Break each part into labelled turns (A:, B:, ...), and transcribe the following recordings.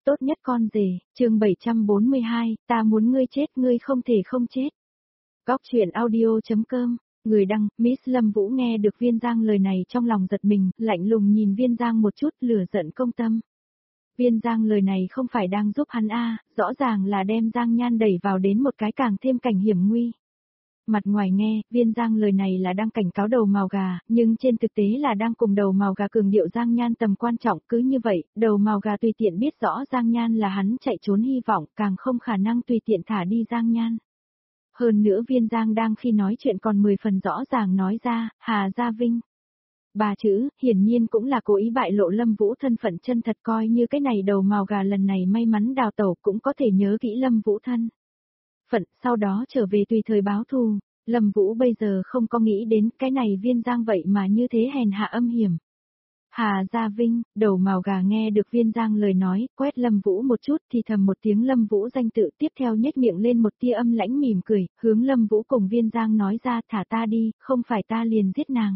A: tốt nhất con rể, chương 742, ta muốn ngươi chết ngươi không thể không chết. Góc chuyện audio.com, người đăng, Miss Lâm Vũ nghe được Viên Giang lời này trong lòng giật mình, lạnh lùng nhìn Viên Giang một chút lửa giận công tâm. Viên Giang lời này không phải đang giúp hắn rõ ràng là đem Giang Nhan đẩy vào đến một cái càng thêm cảnh hiểm nguy. Mặt ngoài nghe, Viên Giang lời này là đang cảnh cáo đầu mào gà, nhưng trên thực tế là đang cùng đầu mào gà cường điệu Giang Nhan tầm quan trọng, cứ như vậy, đầu mào gà tùy tiện biết rõ Giang Nhan là hắn chạy trốn hy vọng, càng không khả năng tùy tiện thả đi Giang Nhan. Hơn nữa Viên Giang đang khi nói chuyện còn 10 phần rõ ràng nói ra, Hà Gia Vinh. Ba chữ, hiển nhiên cũng là cố ý bại lộ Lâm Vũ thân phận chân thật, coi như cái này đầu mào gà lần này may mắn đào tẩu cũng có thể nhớ kỹ Lâm Vũ thân phận, sau đó trở về tùy thời báo thù. Lâm Vũ bây giờ không có nghĩ đến cái này Viên Giang vậy mà như thế hèn hạ âm hiểm. Hà Gia Vinh, đầu mào gà nghe được Viên Giang lời nói, quét Lâm Vũ một chút thì thầm một tiếng Lâm Vũ danh tự, tiếp theo nhếch miệng lên một tia âm lãnh mỉm cười, hướng Lâm Vũ cùng Viên Giang nói ra, thả ta đi, không phải ta liền giết nàng.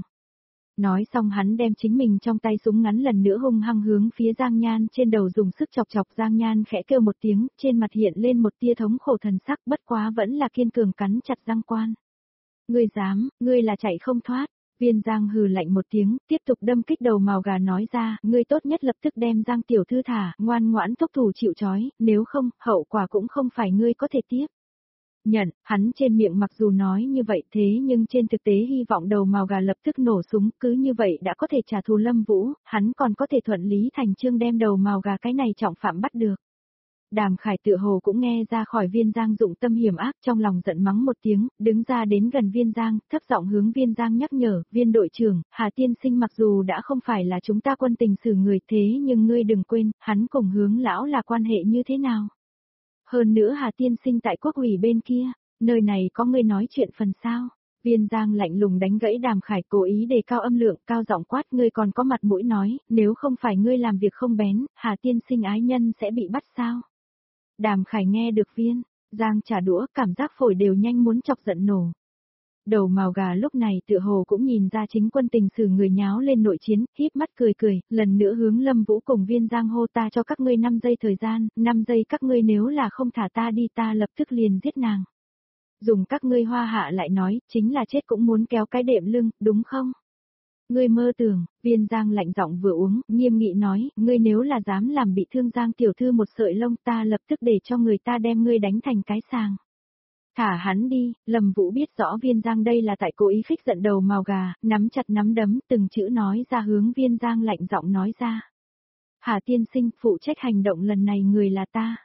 A: Nói xong hắn đem chính mình trong tay súng ngắn lần nữa hung hăng hướng phía Giang Nhan trên đầu dùng sức chọc chọc. Giang Nhan khẽ kêu một tiếng, trên mặt hiện lên một tia thống khổ thần sắc, bất quá vẫn là kiên cường cắn chặt răng quan. Ngươi dám, ngươi là chạy không thoát. Viên Giang hừ lạnh một tiếng, tiếp tục đâm kích đầu mào gà nói ra, ngươi tốt nhất lập tức đem Giang tiểu thư thả, ngoan ngoãn thúc thủ chịu trói, nếu không, hậu quả cũng không phải ngươi có thể tiếp nhận. Hắn trên miệng mặc dù nói như vậy thế nhưng trên thực tế hy vọng đầu mào gà lập tức nổ súng, cứ như vậy đã có thể trả thù Lâm Vũ, hắn còn có thể thuận lý thành chương đem đầu mào gà cái này trọng phạm bắt được. Đàm Khải tựa hồ cũng nghe ra khỏi Viên Giang dụng tâm hiểm ác, trong lòng giận mắng một tiếng, đứng ra đến gần Viên Giang, thấp giọng hướng Viên Giang nhắc nhở, Viên đội trưởng, Hà tiên sinh mặc dù đã không phải là chúng ta quân tình xử người thế nhưng ngươi đừng quên, hắn cùng Hướng lão là quan hệ như thế nào. Hơn nữa Hà tiên sinh tại quốc ủy bên kia, nơi này có ngươi nói chuyện phần sao. Viên Giang lạnh lùng đánh gãy Đàm Khải, cố ý đề cao âm lượng, cao giọng quát, ngươi còn có mặt mũi nói, nếu không phải ngươi làm việc không bén, Hà tiên sinh ái nhân sẽ bị bắt sao. Đàm Khải nghe được Viên Giang trả đũa, cảm giác phổi đều nhanh muốn chọc giận nổ. Đầu mào gà lúc này tựa hồ cũng nhìn ra chính quân tình xử người nháo lên nội chiến, híp mắt cười cười, lần nữa hướng Lâm Vũ cùng Viên Giang hô, ta cho các ngươi 5 giây thời gian, 5 giây các ngươi nếu là không thả ta đi ta lập tức liền giết nàng. Dùng các ngươi hoa hạ lại nói, chính là chết cũng muốn kéo cái đệm lưng, đúng không? Ngươi mơ tưởng, Viên Giang lạnh giọng vừa uống, nghiêm nghị nói, ngươi nếu là dám làm bị thương Giang tiểu thư một sợi lông ta lập tức để cho người ta đem ngươi đánh thành cái sàng. Thả hắn đi. Lâm Vũ biết rõ Viên Giang đây là tại cố ý khích giận đầu mào gà, nắm chặt nắm đấm, từng chữ nói ra hướng Viên Giang lạnh giọng nói ra. Hà tiên sinh, phụ trách hành động lần này người là ta.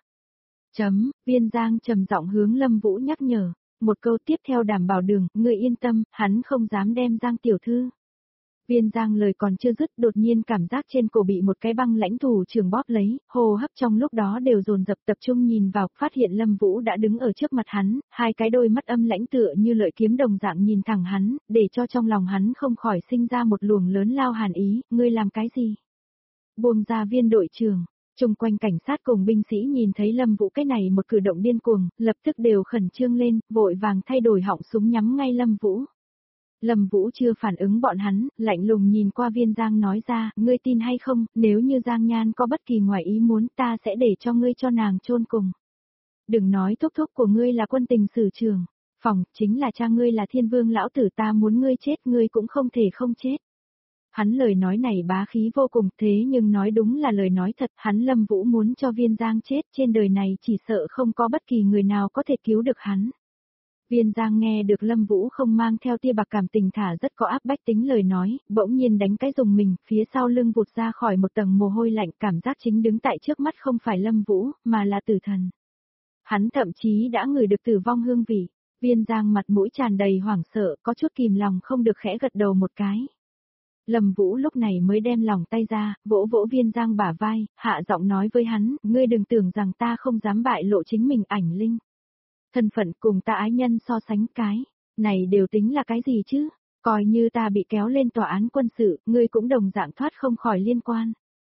A: Viên Giang trầm giọng hướng Lâm Vũ nhắc nhở, một câu tiếp theo đảm bảo đường, ngươi yên tâm, hắn không dám đem Giang tiểu thư. Viên Giang lời còn chưa dứt, đột nhiên cảm giác trên cổ bị một cái băng lãnh thủ trưởng bóp lấy, hô hấp trong lúc đó đều dồn dập tập trung nhìn vào, phát hiện Lâm Vũ đã đứng ở trước mặt hắn, hai cái đôi mắt âm lãnh tựa như lợi kiếm đồng dạng nhìn thẳng hắn, để cho trong lòng hắn không khỏi sinh ra một luồng lớn lao hàn ý, ngươi làm cái gì? Buông ra Viên đội trưởng. Chung quanh cảnh sát cùng binh sĩ nhìn thấy Lâm Vũ cái này một cử động điên cuồng, lập tức đều khẩn trương lên, vội vàng thay đổi họng súng nhắm ngay Lâm Vũ. Lâm Vũ chưa phản ứng bọn hắn, lạnh lùng nhìn qua Viên Giang nói ra, ngươi tin hay không, nếu như Giang Nhan có bất kỳ ngoài ý muốn ta sẽ để cho ngươi cho nàng chôn cùng. Đừng nói thúc thúc của ngươi là quân tình sử trưởng, phòng, chính là cha ngươi là Thiên Vương lão tử, ta muốn ngươi chết ngươi cũng không thể không chết. Hắn lời nói này bá khí vô cùng, thế nhưng nói đúng là lời nói thật, hắn Lâm Vũ muốn cho Viên Giang chết, trên đời này chỉ sợ không có bất kỳ người nào có thể cứu được hắn. Viên Giang nghe được Lâm Vũ không mang theo tia bạc cảm tình thả rất có áp bách tính lời nói, bỗng nhiên đánh cái dùng mình, phía sau lưng vụt ra khỏi một tầng mồ hôi lạnh, cảm giác chính đứng tại trước mắt không phải Lâm Vũ, mà là tử thần. Hắn thậm chí đã ngửi được tử vong hương vị. Viên Giang mặt mũi tràn đầy hoảng sợ, có chút kìm lòng không được khẽ gật đầu một cái. Lâm Vũ lúc này mới đem lòng tay ra, vỗ vỗ Viên Giang bả vai, hạ giọng nói với hắn, ngươi đừng tưởng rằng ta không dám bại lộ chính mình ảnh linh. Thân phận cùng ta ái nhân so sánh cái này đều tính là cái gì chứ, coi như ta bị kéo lên tòa án quân sự, ngươi cũng đồng dạng thoát không khỏi liên quan.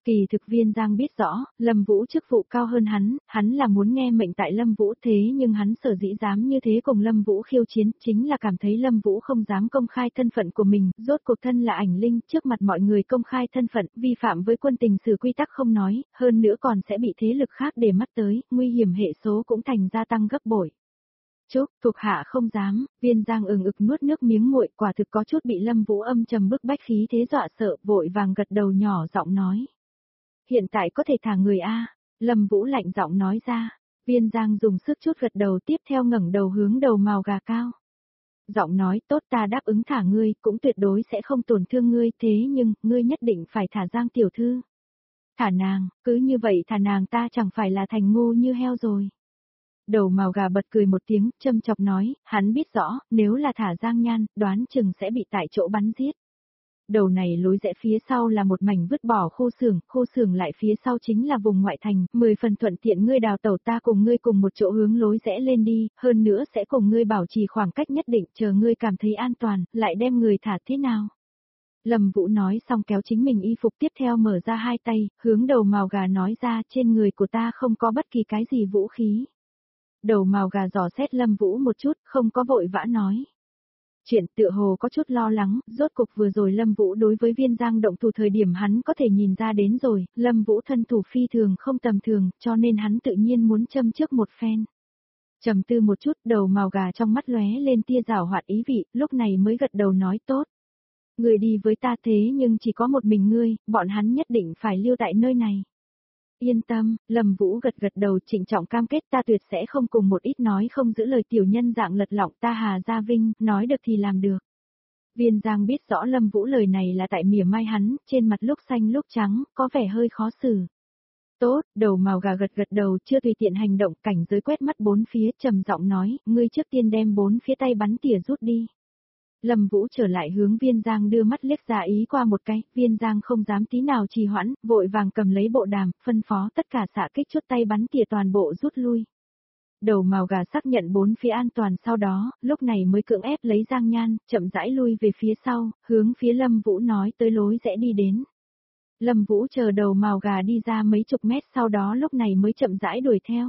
A: Kỳ thực Viên Giang biết rõ, Lâm Vũ chức vụ cao hơn hắn là muốn nghe mệnh tại Lâm Vũ thế nhưng hắn sở dĩ dám như thế cùng Lâm Vũ khiêu chiến, chính là cảm thấy Lâm Vũ không dám công khai thân phận của mình, rốt cuộc thân là ảnh linh, trước mặt mọi người công khai thân phận, vi phạm với quân tình sử quy tắc không nói, hơn nữa còn sẽ bị thế lực khác để mắt tới, nguy hiểm hệ số cũng thành gia tăng gấp bội. Chúc, thuộc hạ không dám, Viên Giang ực nuốt nước miếng nguội, quả thực có chút bị Lâm Vũ âm trầm bức bách khí thế dọa sợ, vội vàng gật đầu nhỏ giọng nói. Hiện tại có thể thả người a, Lâm Vũ lạnh giọng nói ra. Viên Giang dùng sức chút gật đầu, tiếp theo ngẩng đầu hướng đầu màu gà cao. Giọng nói tốt, ta đáp ứng thả ngươi, cũng tuyệt đối sẽ không tổn thương ngươi, thế nhưng, ngươi nhất định phải thả Giang tiểu thư. Thả nàng, cứ như vậy thả nàng ta chẳng phải là thành ngu như heo rồi. Đầu màu gà bật cười một tiếng, châm chọc nói, hắn biết rõ, nếu là thả Giang Nhan, đoán chừng sẽ bị tại chỗ bắn giết. Đầu này lối rẽ phía sau là một mảnh vứt bỏ khu xưởng lại phía sau chính là vùng ngoại thành, 10 phần thuận tiện ngươi đào tẩu, ta cùng ngươi cùng một chỗ hướng lối rẽ lên đi, hơn nữa sẽ cùng ngươi bảo trì khoảng cách nhất định, chờ ngươi cảm thấy an toàn, lại đem người thả thế nào. Lâm Vũ nói xong kéo chính mình y phục, tiếp theo mở ra hai tay, hướng đầu màu gà nói ra, trên người của ta không có bất kỳ cái gì vũ khí. Đầu màu gà dò xét Lâm Vũ một chút, không có vội vã nói. Chuyện tựa hồ có chút lo lắng, rốt cục vừa rồi Lâm Vũ đối với Viên Giang động thủ thời điểm hắn có thể nhìn ra đến rồi, Lâm Vũ thân thủ phi thường không tầm thường, cho nên hắn tự nhiên muốn châm trước một phen. Trầm tư một chút, đầu màu gà trong mắt lóe lên tia giảo hoạt ý vị, lúc này mới gật đầu nói tốt. Người đi với ta thế nhưng chỉ có một mình ngươi, bọn hắn nhất định phải lưu tại nơi này. Yên tâm, Lâm Vũ gật đầu trịnh trọng cam kết, ta tuyệt sẽ không cùng một ít nói không giữ lời tiểu nhân dạng lật lọng, ta Hà Gia Vinh, nói được thì làm được. Viên Giang biết rõ Lâm Vũ lời này là tại mỉa mai hắn, trên mặt lúc xanh lúc trắng, có vẻ hơi khó xử. Tốt, đầu màu gà gật đầu, chưa tùy tiện hành động, cảnh giới quét mắt bốn phía, trầm giọng nói, ngươi trước tiên đem bốn phía tay bắn tỉa rút đi. Lâm Vũ trở lại hướng Viên Giang đưa mắt liếc ra ý qua một cái, Viên Giang không dám tí nào trì hoãn, vội vàng cầm lấy bộ đàm, phân phó tất cả xạ kích chút tay bắn tỉa toàn bộ rút lui. Đầu màu gà xác nhận bốn phía an toàn, sau đó, lúc này mới cưỡng ép lấy Giang Nhan, chậm rãi lui về phía sau, hướng phía Lâm Vũ nói tới lối rẽ đi đến. Lâm Vũ chờ đầu màu gà đi ra mấy chục mét, sau đó lúc này mới chậm rãi đuổi theo.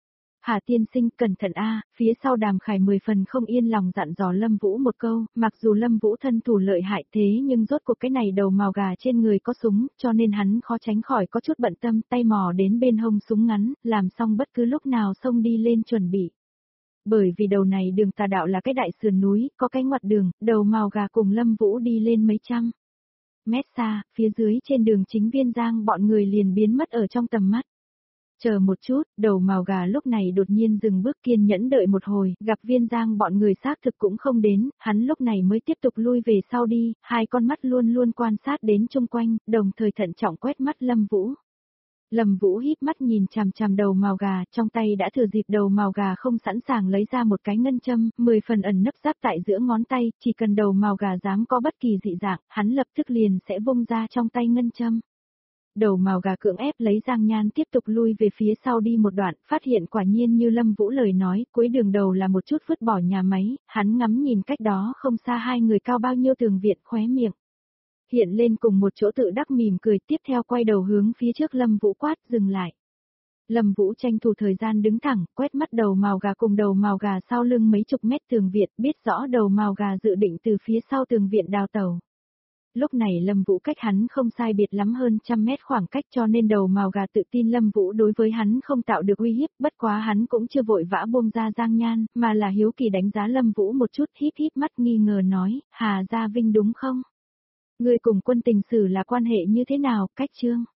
A: Hà tiên sinh, cẩn thận a, phía sau Đàm Khải 10 phần không yên lòng dặn dò Lâm Vũ một câu, mặc dù Lâm Vũ thân thủ lợi hại thế nhưng rốt cuộc cái này đầu màu gà trên người có súng, cho nên hắn khó tránh khỏi có chút bận tâm, tay mò đến bên hông súng ngắn, làm xong bất cứ lúc nào xông đi lên chuẩn bị. Bởi vì đầu này đường tà đạo là cái đại sườn núi, có cái ngoặt đường, đầu màu gà cùng Lâm Vũ đi lên mấy trăm mét xa, phía dưới trên đường chính Viên Giang bọn người liền biến mất ở trong tầm mắt. Chờ một chút, đầu màu gà lúc này đột nhiên dừng bước, kiên nhẫn đợi một hồi, gặp Viên Giang bọn người xác thực cũng không đến, hắn lúc này mới tiếp tục lui về sau đi, hai con mắt luôn luôn quan sát đến chung quanh, đồng thời thận trọng quét mắt Lâm Vũ. Lâm Vũ híp mắt nhìn chằm chằm đầu màu gà, trong tay đã thừa dịp đầu màu gà không sẵn sàng lấy ra một cái ngân châm, 10 phần ẩn nấp giáp tại giữa ngón tay, chỉ cần đầu màu gà dám có bất kỳ dị dạng, hắn lập tức liền sẽ vung ra trong tay ngân châm. Đầu màu gà cưỡng ép lấy Giang Nhan tiếp tục lui về phía sau đi một đoạn, phát hiện quả nhiên như Lâm Vũ lời nói, cuối đường đầu là một chút vứt bỏ nhà máy, hắn ngắm nhìn cách đó không xa hai người cao bao nhiêu tường viện, khóe miệng hiện lên cùng một chỗ tự đắc mỉm cười, tiếp theo quay đầu hướng phía trước Lâm Vũ quát, dừng lại. Lâm Vũ tranh thủ thời gian đứng thẳng, quét mắt đầu màu gà cùng đầu màu gà sau lưng mấy chục mét tường viện, biết rõ đầu màu gà dự định từ phía sau tường viện đào tẩu. Lúc này Lâm Vũ cách hắn không sai biệt lắm hơn trăm mét khoảng cách, cho nên đầu màu gà tự tin Lâm Vũ đối với hắn không tạo được uy hiếp, bất quá hắn cũng chưa vội vã buông ra Giang Nhan, mà là hiếu kỳ đánh giá Lâm Vũ một chút, híp mắt nghi ngờ nói, Hà Gia Vinh đúng không? Ngươi cùng quân tình sử là quan hệ như thế nào, cách chương?